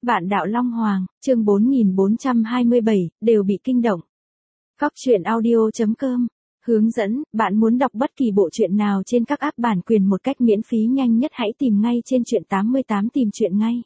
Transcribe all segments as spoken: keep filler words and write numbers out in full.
Vạn đạo Long Hoàng, chương bốn nghìn bốn trăm hai mươi bảy, đều bị kinh động. Góc truyện audio chấm com. Hướng dẫn, bạn muốn đọc bất kỳ bộ truyện nào trên các app bản quyền một cách miễn phí nhanh nhất hãy tìm ngay trên truyện tám mươi tám tìm truyện ngay.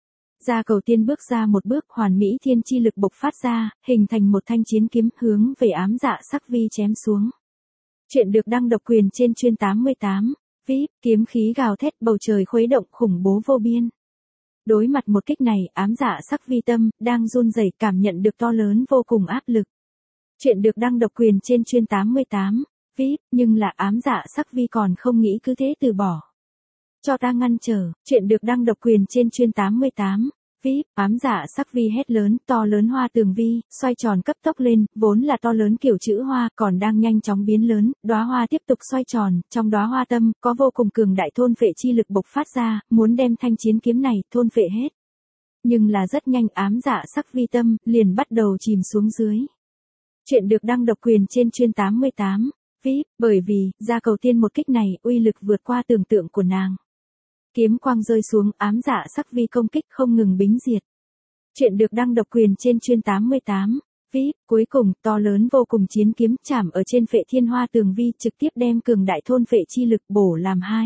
Gia Cầu Tiên bước ra một bước, hoàn mỹ thiên chi lực bộc phát ra, hình thành một thanh chiến kiếm hướng về ám dạ sắc vi chém xuống. Chuyện được đăng độc quyền trên chuyên tám mươi tám. vê i pê, kiếm khí gào thét bầu trời khuấy động khủng bố vô biên. Đối mặt một kích này, ám dạ sắc vi tâm, đang run rẩy cảm nhận được to lớn vô cùng áp lực. Chuyện được đăng độc quyền trên chuyên tám mươi tám. vê i pê, nhưng là ám dạ sắc vi còn không nghĩ cứ thế từ bỏ. Cho ta ngăn trở, chuyện được đăng độc quyền trên chuyên tám mươi tám. vê i pê, ám dạ sắc vi hét lớn, to lớn hoa tường vi, xoay tròn cấp tốc lên, vốn là to lớn kiểu chữ hoa, còn đang nhanh chóng biến lớn, đóa hoa tiếp tục xoay tròn, trong đóa hoa tâm, có vô cùng cường đại thôn phệ chi lực bộc phát ra, muốn đem thanh chiến kiếm này, thôn phệ hết. Nhưng là rất nhanh ám dạ sắc vi tâm, liền bắt đầu chìm xuống dưới. Chuyện được đăng độc quyền trên chuyên tám mươi tám. vê i pê, bởi vì, Gia Cầu Tiên một kích này, uy lực vượt qua tưởng tượng của nàng. Kiếm quang rơi xuống, ám dạ sắc vi công kích không ngừng bính diệt. Chuyện được đăng độc quyền trên chuyên tám mươi tám. vê i pê, cuối cùng, to lớn vô cùng chiến kiếm chạm ở trên phệ thiên hoa tường vi trực tiếp đem cường đại thôn phệ chi lực bổ làm hai.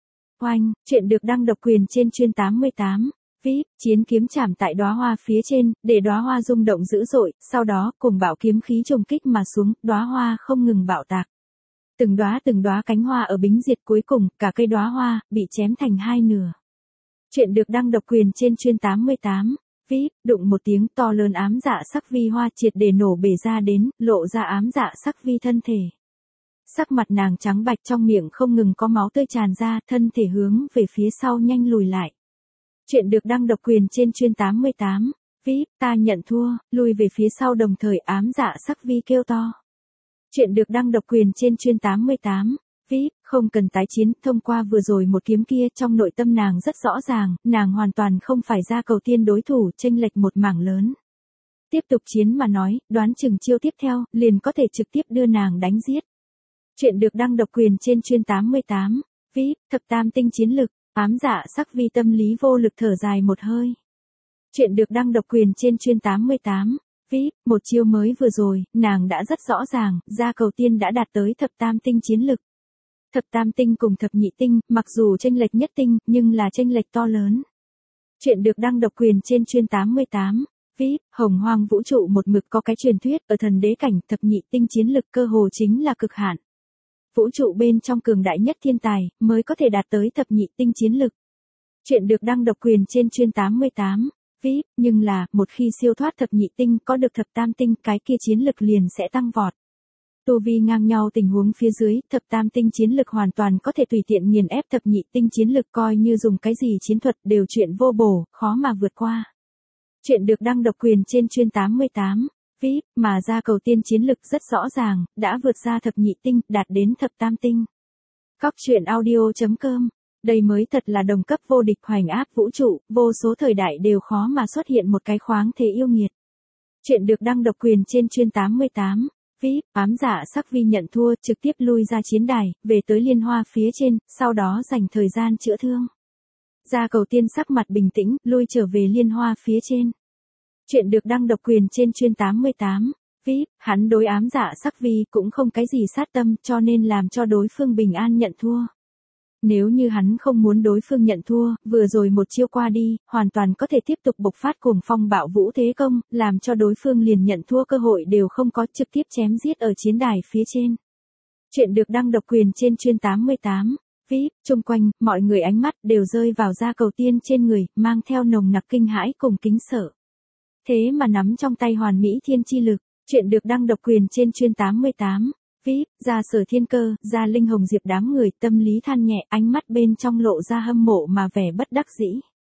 Oanh, chuyện được đăng độc quyền trên chuyên tám mươi tám. vê i pê, chiến kiếm chạm tại đóa hoa phía trên, để đóa hoa rung động dữ dội, sau đó, cùng bạo kiếm khí trùng kích mà xuống, đóa hoa không ngừng bạo tạc. Từng đóa từng đóa cánh hoa ở bính diệt cuối cùng, cả cây đóa hoa, bị chém thành hai nửa. Chuyện được đăng độc quyền trên chuyên tám mươi tám. vê i pê, đụng một tiếng to lớn ám dạ sắc vi hoa triệt để nổ bể ra đến, lộ ra ám dạ sắc vi thân thể. Sắc mặt nàng trắng bạch trong miệng không ngừng có máu tươi tràn ra, thân thể hướng về phía sau nhanh lùi lại. Chuyện được đăng độc quyền trên chuyên tám mươi tám. vê i pê, ta nhận thua, lùi về phía sau đồng thời ám dạ sắc vi kêu to. Chuyện được đăng độc quyền trên chuyên tám mươi tám. vê i pê, không cần tái chiến, thông qua vừa rồi một kiếm kia trong nội tâm nàng rất rõ ràng, nàng hoàn toàn không phải Gia Cầu Tiên đối thủ, chênh lệch một mảng lớn. Tiếp tục chiến mà nói, đoán chừng chiêu tiếp theo, liền có thể trực tiếp đưa nàng đánh giết. Chuyện được đăng độc quyền trên chuyên tám mươi tám. vê i pê, thập tam tinh chiến lực, ám dạ sắc vi tâm lý vô lực thở dài một hơi. Chuyện được đăng độc quyền trên chuyên tám mươi tám. vê i pê, một chiêu mới vừa rồi, nàng đã rất rõ ràng, Gia Cầu Tiên đã đạt tới thập tam tinh chiến lực. Thập tam tinh cùng thập nhị tinh, mặc dù chênh lệch nhất tinh, nhưng là chênh lệch to lớn. Chuyện được đăng độc quyền trên chuyên tám mươi tám. vê i pê, hồng hoang vũ trụ một mực có cái truyền thuyết, ở thần đế cảnh thập nhị tinh chiến lực cơ hồ chính là cực hạn. Vũ trụ bên trong cường đại nhất thiên tài, mới có thể đạt tới thập nhị tinh chiến lực. Chuyện được đăng độc quyền trên chuyên tám mươi tám. vê i pê, nhưng là, một khi siêu thoát thập nhị tinh có được thập tam tinh, cái kia chiến lực liền sẽ tăng vọt. Tu vi ngang nhau tình huống phía dưới, thập tam tinh chiến lực hoàn toàn có thể tùy tiện nghiền ép thập nhị tinh chiến lực, coi như dùng cái gì chiến thuật đều chuyện vô bổ, khó mà vượt qua. Chuyện được đăng độc quyền trên chuyên tám mươi tám. vê i pê, mà Gia Cầu Tiên chiến lực rất rõ ràng, đã vượt ra thập nhị tinh, đạt đến thập tam tinh. Góc truyện audio chấm com. Đây mới thật là đồng cấp vô địch hoành áp vũ trụ, vô số thời đại đều khó mà xuất hiện một cái khoáng thế yêu nghiệt. Chuyện được đăng độc quyền trên chuyên tám mươi tám. vê i pê, ám dạ sắc vi nhận thua, trực tiếp lui ra chiến đài, về tới liên hoa phía trên, sau đó dành thời gian chữa thương. Gia Cầu Tiên sắc mặt bình tĩnh, lui trở về liên hoa phía trên. Chuyện được đăng độc quyền trên chuyên tám mươi tám. vê i pê, hắn đối ám dạ sắc vi cũng không cái gì sát tâm, cho nên làm cho đối phương bình an nhận thua. Nếu như hắn không muốn đối phương nhận thua, vừa rồi một chiêu qua đi, hoàn toàn có thể tiếp tục bộc phát cuồng phong bạo vũ thế công, làm cho đối phương liền nhận thua cơ hội đều không có, trực tiếp chém giết ở chiến đài phía trên. Chuyện được đăng độc quyền trên chuyên tám mươi tám. vê i pê, chung quanh, mọi người ánh mắt đều rơi vào Gia Cầu Tiên trên người, mang theo nồng nặc kinh hãi cùng kính sợ. Thế mà nắm trong tay hoàn mỹ thiên chi lực, chuyện được đăng độc quyền trên chuyên tám mươi tám. vê i pê, Gia Sở Thiên Cơ, Gia Linh Hồng Diệp đám người tâm lý than nhẹ, ánh mắt bên trong lộ ra hâm mộ mà vẻ bất đắc dĩ.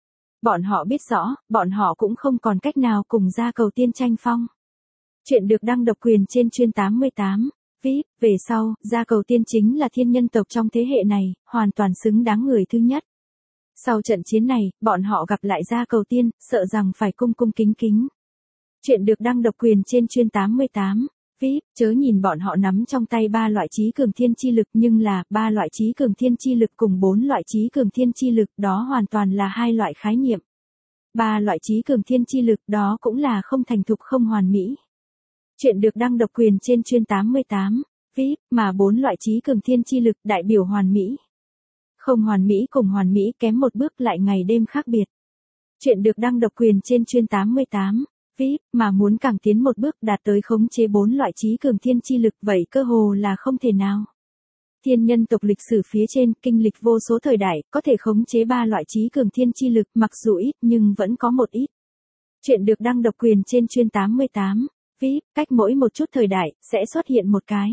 Bọn họ biết rõ, bọn họ cũng không còn cách nào cùng Gia Cầu Tiên tranh phong. Chuyện được đăng độc quyền trên chuyên tám mươi tám. vê i pê, về sau, Gia Cầu Tiên chính là thiên nhân tộc trong thế hệ này, hoàn toàn xứng đáng người thứ nhất. Sau trận chiến này, bọn họ gặp lại Gia Cầu Tiên, sợ rằng phải cung cung kính kính. Chuyện được đăng độc quyền trên chuyên tám mươi tám. vê i pê, chớ nhìn bọn họ nắm trong tay ba loại trí cường thiên chi lực, nhưng là, ba loại trí cường thiên chi lực cùng bốn loại trí cường thiên chi lực, đó hoàn toàn là hai loại khái niệm. Ba loại trí cường thiên chi lực đó cũng là không thành thục không hoàn mỹ. Chuyện được đăng độc quyền trên chuyên tám mươi tám, vê i pê, mà bốn loại trí cường thiên chi lực đại biểu hoàn mỹ. Không hoàn mỹ cùng hoàn mỹ kém một bước lại ngày đêm khác biệt. Chuyện được đăng độc quyền trên chuyên tám mươi tám, vê i pê, mà muốn càng tiến một bước đạt tới khống chế bốn loại trí cường thiên chi lực vậy cơ hồ là không thể nào. Thiên nhân tộc lịch sử phía trên, kinh lịch vô số thời đại, có thể khống chế ba loại trí cường thiên chi lực mặc dù ít nhưng vẫn có một ít. Chuyện được đăng độc quyền trên chuyên tám mươi tám, vê i pê, cách mỗi một chút thời đại, sẽ xuất hiện một cái.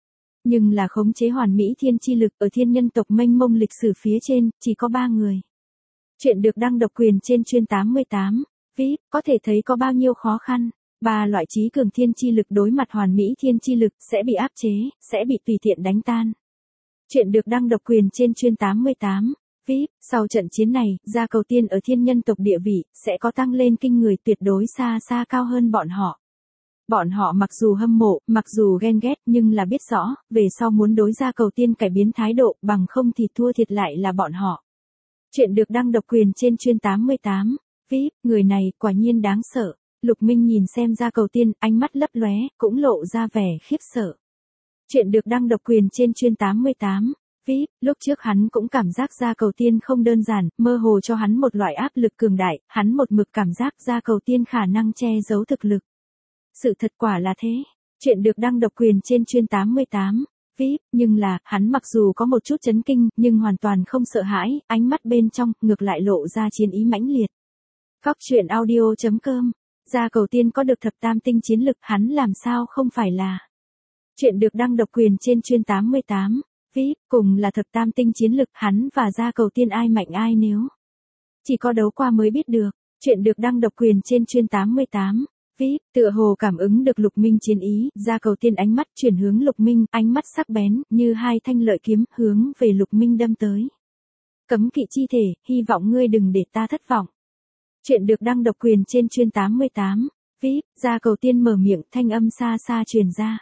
Nhưng là khống chế hoàn mỹ thiên chi lực ở thiên nhân tộc mênh mông lịch sử phía trên, chỉ có ba người. Chuyện được đăng độc quyền trên chuyên tám mươi tám, vê i pê, có thể thấy có bao nhiêu khó khăn. Ba loại trí cường thiên chi lực đối mặt hoàn mỹ thiên chi lực sẽ bị áp chế, sẽ bị tùy tiện đánh tan. Chuyện được đăng độc quyền trên chuyên tám mươi tám, vê i pê, sau trận chiến này, Gia Cầu Tiên ở thiên nhân tộc địa vị, sẽ có tăng lên kinh người tuyệt đối xa xa cao hơn bọn họ. Bọn họ mặc dù hâm mộ, mặc dù ghen ghét nhưng là biết rõ, về sau muốn đối Gia Cầu Tiên cải biến thái độ bằng không thì thua thiệt lại là bọn họ. Chuyện được đăng độc quyền trên chuyên tám mươi tám, vê i pê, người này quả nhiên đáng sợ. Lục Minh nhìn xem Gia Cầu Tiên, ánh mắt lấp lóe, cũng lộ ra vẻ khiếp sợ. Chuyện được đăng độc quyền trên chuyên tám mươi tám, vê i pê, lúc trước hắn cũng cảm giác Gia Cầu Tiên không đơn giản, mơ hồ cho hắn một loại áp lực cường đại, hắn một mực cảm giác Gia Cầu Tiên khả năng che giấu thực lực. Sự thật quả là thế. Chuyện được đăng độc quyền trên chuyên tám mươi tám, vê i pê, nhưng là, hắn mặc dù có một chút chấn kinh, nhưng hoàn toàn không sợ hãi, ánh mắt bên trong, ngược lại lộ ra chiến ý mãnh liệt. Góc truyện audio chấm com, Gia Cầu Tiên có được thập tam tinh chiến lực, hắn làm sao không phải là. Chuyện được đăng độc quyền trên chuyên tám mươi tám, vê i pê, cùng là thập tam tinh chiến lực, hắn và Gia Cầu Tiên ai mạnh ai nếu. Chỉ có đấu qua mới biết được. Chuyện được đăng độc quyền trên chuyên tám mươi tám, vê i pê, tựa hồ cảm ứng được Lục Minh chiến ý, Gia Cầu Tiên ánh mắt chuyển hướng Lục Minh, ánh mắt sắc bén, như hai thanh lợi kiếm, hướng về Lục Minh đâm tới. Cấm kỵ chi thể, hy vọng ngươi đừng để ta thất vọng. Chuyện được đăng độc quyền trên chuyên tám mươi tám, vê i pê, Gia Cầu Tiên mở miệng, thanh âm xa xa truyền ra.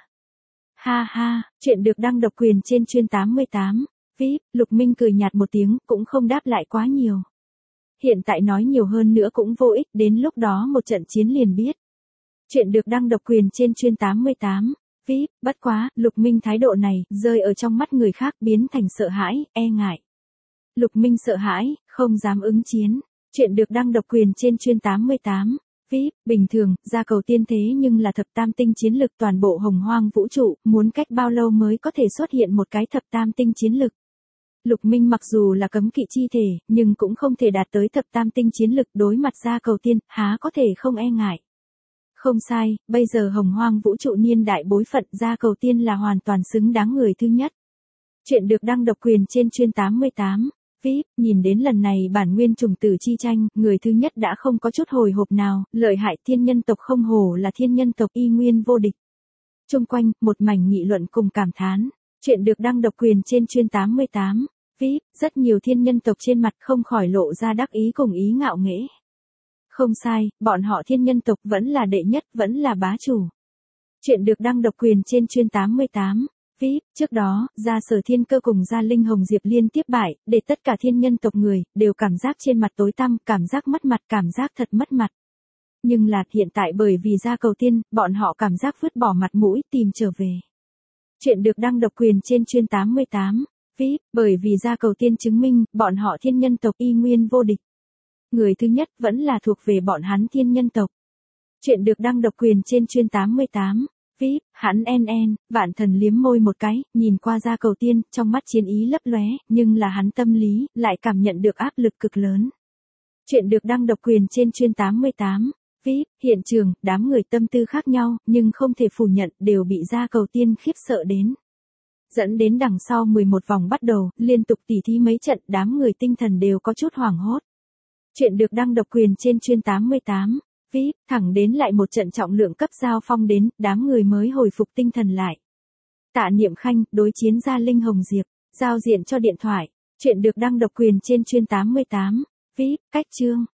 Ha ha, chuyện được đăng độc quyền trên chuyên tám mươi tám, vê i pê, Lục Minh cười nhạt một tiếng, cũng không đáp lại quá nhiều. Hiện tại nói nhiều hơn nữa cũng vô ích, đến lúc đó một trận chiến liền biết. Chuyện được đăng độc quyền trên chuyên tám mươi tám, vê i pê, bất quá, Lục Minh thái độ này, rơi ở trong mắt người khác biến thành sợ hãi, e ngại. Lục Minh sợ hãi, không dám ứng chiến. Chuyện được đăng độc quyền trên chuyên tám mươi tám, vê i pê, bình thường, Gia Cầu Tiên thế nhưng là thập tam tinh chiến lực toàn bộ hồng hoang vũ trụ, muốn cách bao lâu mới có thể xuất hiện một cái thập tam tinh chiến lực. Lục Minh mặc dù là cấm kỵ chi thể, nhưng cũng không thể đạt tới thập tam tinh chiến lực đối mặt Gia Cầu Tiên, há có thể không e ngại. Không sai, bây giờ hồng hoang vũ trụ niên đại bối phận Gia Cầu Tiên là hoàn toàn xứng đáng người thứ nhất. Chuyện được đăng độc quyền trên chuyên tám mươi tám, vê i pê, nhìn đến lần này bản nguyên trùng tử chi tranh, người thứ nhất đã không có chút hồi hộp nào, lợi hại thiên nhân tộc không hổ là thiên nhân tộc y nguyên vô địch. Chung quanh, một mảnh nghị luận cùng cảm thán. Chuyện được đăng độc quyền trên chuyên tám mươi tám, vê i pê, rất nhiều thiên nhân tộc trên mặt không khỏi lộ ra đắc ý cùng ý ngạo nghễ. Không sai, bọn họ thiên nhân tộc vẫn là đệ nhất, vẫn là bá chủ. Chuyện được đăng độc quyền trên chuyên tám mươi tám, vê i pê, trước đó, Gia Sở Thiên Cơ cùng Gia Linh Hồng Diệp liên tiếp bại, để tất cả thiên nhân tộc người, đều cảm giác trên mặt tối tăm, cảm giác mất mặt, cảm giác thật mất mặt. Nhưng là, hiện tại bởi vì Gia Cầu Tiên, bọn họ cảm giác vứt bỏ mặt mũi, tìm trở về. Chuyện được đăng độc quyền trên chuyên tám mươi tám, vê i pê, bởi vì Gia Cầu Tiên chứng minh, bọn họ thiên nhân tộc y nguyên vô địch. Người thứ nhất vẫn là thuộc về bọn hắn thiên nhân tộc. Chuyện được đăng độc quyền trên chuyên tám mươi tám, vê i pê, hắn en en, Vạn Thần liếm môi một cái, nhìn qua Gia Cầu Tiên, trong mắt chiến ý lấp lóe, nhưng là hắn tâm lý, lại cảm nhận được áp lực cực lớn. Chuyện được đăng độc quyền trên chuyên tám mươi tám, vê i pê, hiện trường, đám người tâm tư khác nhau, nhưng không thể phủ nhận, đều bị Gia Cầu Tiên khiếp sợ đến. Dẫn đến đằng sau mười một vòng bắt đầu, liên tục tỉ thí mấy trận, đám người tinh thần đều có chút hoảng hốt. Chuyện được đăng độc quyền trên chuyên tám mươi tám, vê i pê, thẳng đến lại một trận trọng lượng cấp giao phong đến, đám người mới hồi phục tinh thần lại. Tạ Niệm Khanh, đối chiến Gia Linh Hồng Diệp, giao diện cho điện thoại. Chuyện được đăng độc quyền trên chuyên tám mươi tám, vê i pê, cách chương.